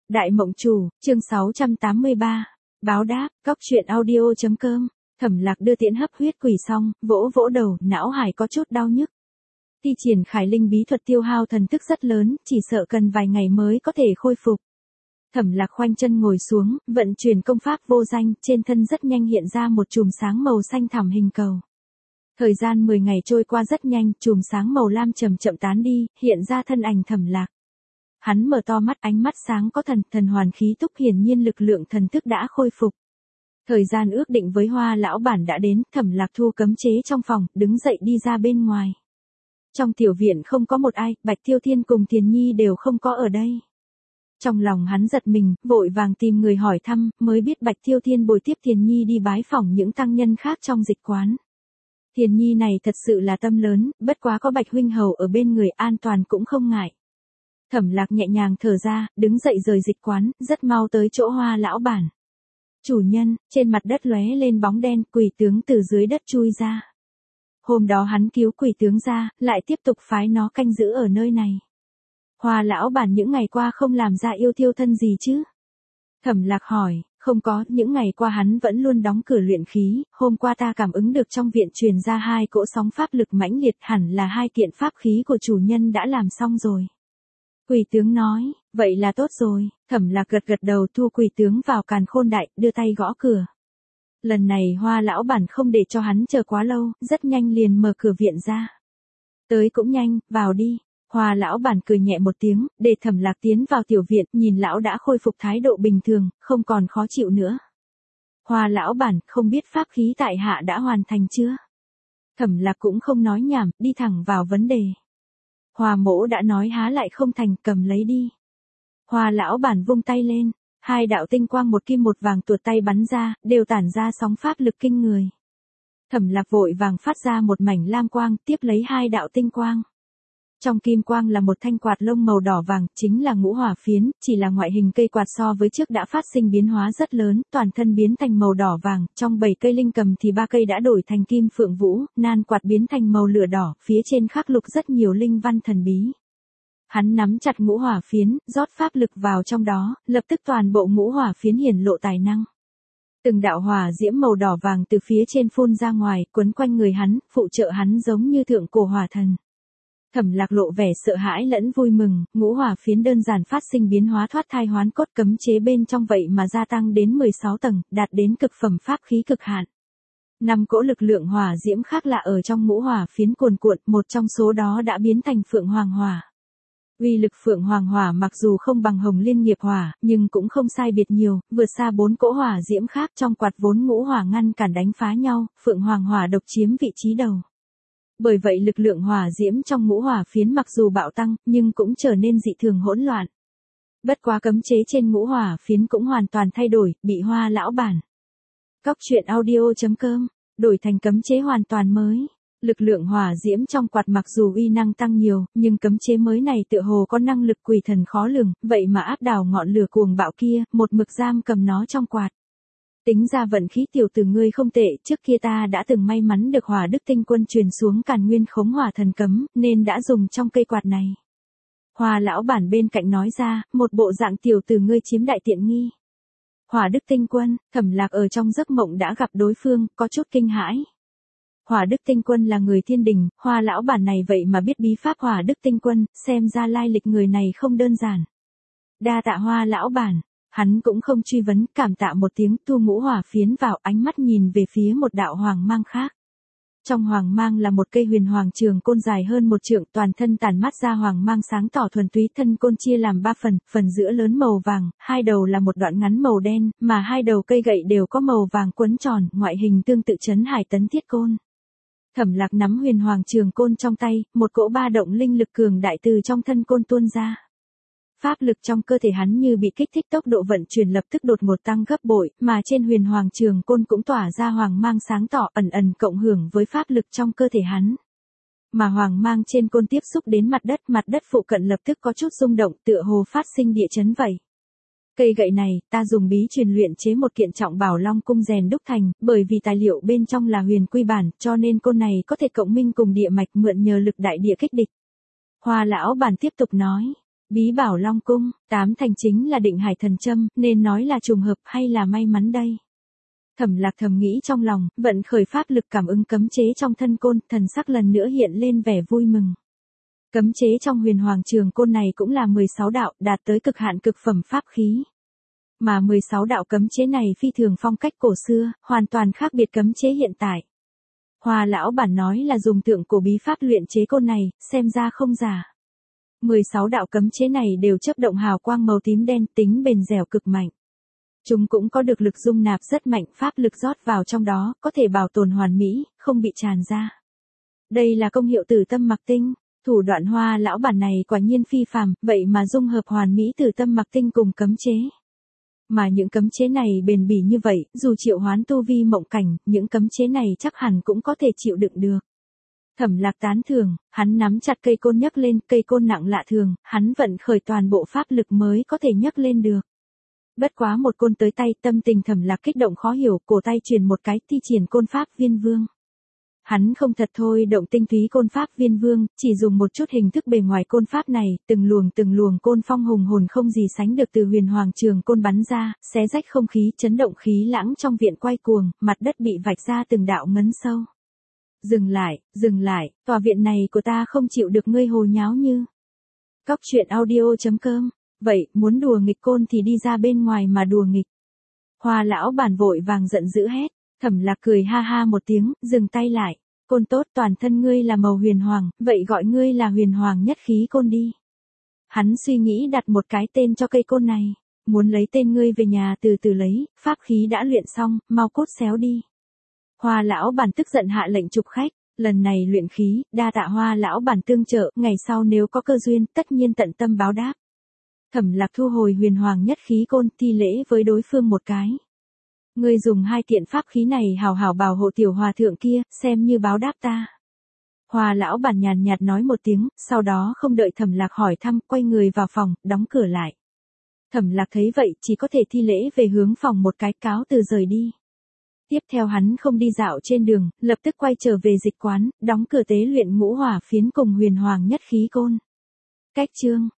Đại Mộng Chủ, chương 683. Báo đáp, cóc truyện audio.com. Thẩm Lạc đưa tiễn hấp huyết quỷ xong, vỗ vỗ đầu, não hải có chút đau nhức. Thi triển Khải Linh bí thuật tiêu hao thần thức rất lớn, chỉ sợ cần vài ngày mới có thể khôi phục. Thẩm Lạc khoanh chân ngồi xuống, vận chuyển công pháp vô danh, trên thân rất nhanh hiện ra một chùm sáng màu xanh thẳm hình cầu. Thời gian 10 ngày trôi qua rất nhanh, chùm sáng màu lam chậm chậm tán đi, hiện ra thân ảnh Thẩm Lạc. Hắn mở to mắt, ánh mắt sáng có thần hoàn khí túc, hiển nhiên lực lượng thần thức đã khôi phục. Thời gian ước định với Hoa lão bản đã đến, Thẩm Lạc thu cấm chế trong phòng, đứng dậy đi ra bên ngoài. Trong tiểu viện không có một ai, Bạch Tiêu Thiên cùng Tiền Nhi đều không có ở đây. Trong lòng hắn giật mình, vội vàng tìm người hỏi thăm, mới biết Bạch Tiêu Thiên bồi tiếp Tiền Nhi đi bái phỏng những tăng nhân khác trong dịch quán. Tiền Nhi này thật sự là tâm lớn, bất quá có Bạch huynh hầu ở bên người, an toàn cũng không ngại. Thẩm Lạc nhẹ nhàng thở ra, đứng dậy rời dịch quán, rất mau tới chỗ Hoa lão bản. Chủ nhân, trên mặt đất lóe lên bóng đen, quỷ tướng từ dưới đất chui ra. Hôm đó hắn cứu quỷ tướng ra, lại tiếp tục phái nó canh giữ ở nơi này. Hoa lão bản những ngày qua không làm ra yêu thiêu thân gì chứ? Thẩm Lạc hỏi, không có, những ngày qua hắn vẫn luôn đóng cửa luyện khí, hôm qua ta cảm ứng được trong viện truyền ra 2 cỗ sóng pháp lực mãnh liệt, hẳn là 2 kiện pháp khí của chủ nhân đã làm xong rồi. Quỷ tướng nói, vậy là tốt rồi. Thẩm Lạc gật gật đầu, thu quỷ tướng vào càn khôn đại, đưa tay gõ cửa. Lần này Hoa lão bản không để cho hắn chờ quá lâu, rất nhanh liền mở cửa viện ra. Tới cũng nhanh, vào đi. Hoa lão bản cười nhẹ một tiếng, để Thẩm Lạc tiến vào tiểu viện, nhìn lão đã khôi phục thái độ bình thường, không còn khó chịu nữa. Hoa lão bản, không biết pháp khí tại hạ đã hoàn thành chưa? Thẩm Lạc cũng không nói nhảm, đi thẳng vào vấn đề. Hoa mỗ đã nói há lại không thành, cầm lấy đi. Hoa lão bản vung tay lên, 2 đạo tinh quang một kim một vàng tuột tay bắn ra, đều tản ra sóng pháp lực kinh người. Thẩm Lạc vội vàng phát ra một mảnh lam quang, tiếp lấy 2 đạo tinh quang. Trong kim quang là một thanh quạt lông màu đỏ vàng, chính là ngũ hỏa phiến, chỉ là ngoại hình cây quạt so với trước đã phát sinh biến hóa rất lớn, toàn thân biến thành màu đỏ vàng, trong 7 cây linh cầm thì 3 cây đã đổi thành kim phượng vũ, nan quạt biến thành màu lửa đỏ, phía trên khắc lục rất nhiều linh văn thần bí. Hắn nắm chặt ngũ hỏa phiến, rót pháp lực vào trong đó, lập tức toàn bộ ngũ hỏa phiến hiển lộ tài năng. Từng đạo hỏa diễm màu đỏ vàng từ phía trên phun ra ngoài, quấn quanh người hắn, phụ trợ hắn giống như thượng cổ hỏa thần. Thẩm Lạc lộ vẻ sợ hãi lẫn vui mừng, ngũ hỏa phiến đơn giản phát sinh biến hóa thoát thai hoán cốt, cấm chế bên trong vậy mà gia tăng đến 16 tầng, đạt đến cực phẩm pháp khí cực hạn. 5 cỗ lực lượng hỏa diễm khác lạ ở trong ngũ hỏa phiến cuồn cuộn, một trong số đó đã biến thành Phượng Hoàng Hỏa. Uy lực Phượng Hoàng Hỏa mặc dù không bằng Hồng Liên Nghiệp Hỏa, nhưng cũng không sai biệt nhiều, vượt xa 4 cỗ hỏa diễm khác, trong quạt vốn ngũ hỏa ngăn cản đánh phá nhau, Phượng Hoàng Hỏa độc chiếm vị trí đầu. Bởi vậy lực lượng hỏa diễm trong ngũ hỏa phiến mặc dù bạo tăng, nhưng cũng trở nên dị thường hỗn loạn. Bất quá cấm chế trên ngũ hỏa phiến cũng hoàn toàn thay đổi, bị Hoa lão bản. Cóc truyện audio.com, đổi thành cấm chế hoàn toàn mới. Lực lượng hỏa diễm trong quạt mặc dù uy năng tăng nhiều, nhưng cấm chế mới này tựa hồ có năng lực quỷ thần khó lường, vậy mà áp đảo ngọn lửa cuồng bạo kia, một mực giam cầm nó trong quạt. Tính ra vận khí tiểu tử ngươi không tệ, trước kia ta đã từng may mắn được Hỏa Đức Tinh Quân truyền xuống Càn Nguyên Khống Hỏa Thần Cấm, nên đã dùng trong cây quạt này. Hoa lão bản bên cạnh nói ra, một bộ dạng tiểu tử ngươi chiếm đại tiện nghi. Hỏa Đức Tinh Quân, Thẩm Lạc ở trong giấc mộng đã gặp đối phương, có chút kinh hãi. Hỏa Đức Tinh Quân là người thiên đình, Hoa lão bản này vậy mà biết bí pháp Hỏa Đức Tinh Quân, xem ra lai lịch người này không đơn giản. Đa tạ Hoa lão bản. Hắn cũng không truy vấn, cảm tạ một tiếng, thu ngũ hỏa phiến vào, ánh mắt nhìn về phía một đạo hoàng mang khác. Trong hoàng mang là một cây huyền hoàng trường côn dài hơn 1 trượng, toàn thân tản mát ra hoàng mang sáng tỏ thuần túy, thân côn chia làm 3 phần, phần giữa lớn màu vàng, 2 đầu là một đoạn ngắn màu đen, mà 2 đầu cây gậy đều có màu vàng quấn tròn, ngoại hình tương tự Trấn Hải Tấn Thiết Côn. Thẩm Lạc nắm huyền hoàng trường côn trong tay, một cỗ ba động linh lực cường đại từ trong thân côn tuôn ra. Pháp lực trong cơ thể hắn như bị kích thích, tốc độ vận chuyển lập tức đột ngột tăng gấp bội, mà trên huyền hoàng trường côn cũng tỏa ra hoàng mang sáng tỏ, ẩn ẩn cộng hưởng với pháp lực trong cơ thể hắn. Mà hoàng mang trên côn tiếp xúc đến mặt đất phụ cận lập tức có chút rung động, tựa hồ phát sinh địa chấn vậy. Cây gậy này, ta dùng bí truyền luyện chế một kiện trọng bảo Long cung rèn đúc thành, bởi vì tài liệu bên trong là huyền quy bản, cho nên côn này có thể cộng minh cùng địa mạch, mượn nhờ lực đại địa kích địch. Hoa lão bản tiếp tục nói. Bí bảo Long Cung, 8 thành chính là Định Hải thần châm, nên nói là trùng hợp hay là may mắn đây. Thẩm Lạc thầm nghĩ trong lòng, vận khởi pháp lực cảm ứng cấm chế trong thân côn, thần sắc lần nữa hiện lên vẻ vui mừng. Cấm chế trong Huyền Hoàng Trường Côn này cũng là 16 đạo, đạt tới cực hạn cực phẩm pháp khí. Mà 16 đạo cấm chế này phi thường phong cách cổ xưa, hoàn toàn khác biệt cấm chế hiện tại. Hoa lão bản nói là dùng thượng cổ bí pháp luyện chế côn này, xem ra không giả. 16 đạo cấm chế này đều chớp động hào quang màu tím đen, tính bền dẻo cực mạnh. Chúng cũng có được lực dung nạp rất mạnh, pháp lực rót vào trong đó, có thể bảo tồn hoàn mỹ, không bị tràn ra. Đây là công hiệu Tử Tâm Mặc Tinh, thủ đoạn Hoa lão bản này quả nhiên phi phàm, vậy mà dung hợp hoàn mỹ Tử Tâm Mặc Tinh cùng cấm chế. Mà những cấm chế này bền bỉ như vậy, dù triệu hoán tu vi mộng cảnh, những cấm chế này chắc hẳn cũng có thể chịu đựng được. Thẩm Lạc tán thưởng, hắn nắm chặt cây côn nhấc lên, cây côn nặng lạ thường, hắn vận khởi toàn bộ pháp lực mới có thể nhấc lên được. Bất quá một côn tới tay, tâm tình Thẩm Lạc kích động khó hiểu, cổ tay truyền một cái, thi triển côn pháp Viên Vương. Hắn không thật thôi động tinh túy côn pháp Viên Vương, chỉ dùng một chút hình thức bề ngoài côn pháp này, từng luồng côn phong hùng hồn không gì sánh được từ Huyền Hoàng Trường Côn bắn ra, xé rách không khí, chấn động khí lãng trong viện quay cuồng, mặt đất bị vạch ra từng đạo ngấn sâu. Dừng lại, tòa viện này của ta không chịu được ngươi hồ nháo như. Cóc truyện audio.com. Vậy, muốn đùa nghịch côn thì đi ra bên ngoài mà đùa nghịch. Hoa lão bản vội vàng giận dữ hét. Thẩm Lạc cười ha ha một tiếng, dừng tay lại. Côn tốt, toàn thân ngươi là màu huyền hoàng, vậy gọi ngươi là huyền hoàng nhất khí côn đi. Hắn suy nghĩ đặt một cái tên cho cây côn này. Muốn lấy tên ngươi về nhà từ từ lấy, pháp khí đã luyện xong, mau cốt xéo đi. Hoa lão bản tức giận hạ lệnh chụp khách, lần này luyện khí, đa tạ Hoa lão bản tương trợ, ngày sau nếu có cơ duyên, tất nhiên tận tâm báo đáp. Thẩm Lạc thu hồi huyền hoàng nhất khí côn, thi lễ với đối phương một cái. Ngươi dùng hai kiện pháp khí này hào hào bảo hộ tiểu hòa thượng kia, xem như báo đáp ta. Hoa lão bản nhàn nhạt nói một tiếng, sau đó không đợi Thẩm Lạc hỏi thăm, quay người vào phòng, đóng cửa lại. Thẩm Lạc thấy vậy, chỉ có thể thi lễ về hướng phòng một cái, cáo từ rời đi. Tiếp theo hắn không đi dạo trên đường, lập tức quay trở về dịch quán, đóng cửa tế luyện ngũ hỏa phiến cùng huyền hoàng nhất khí côn. Cách chương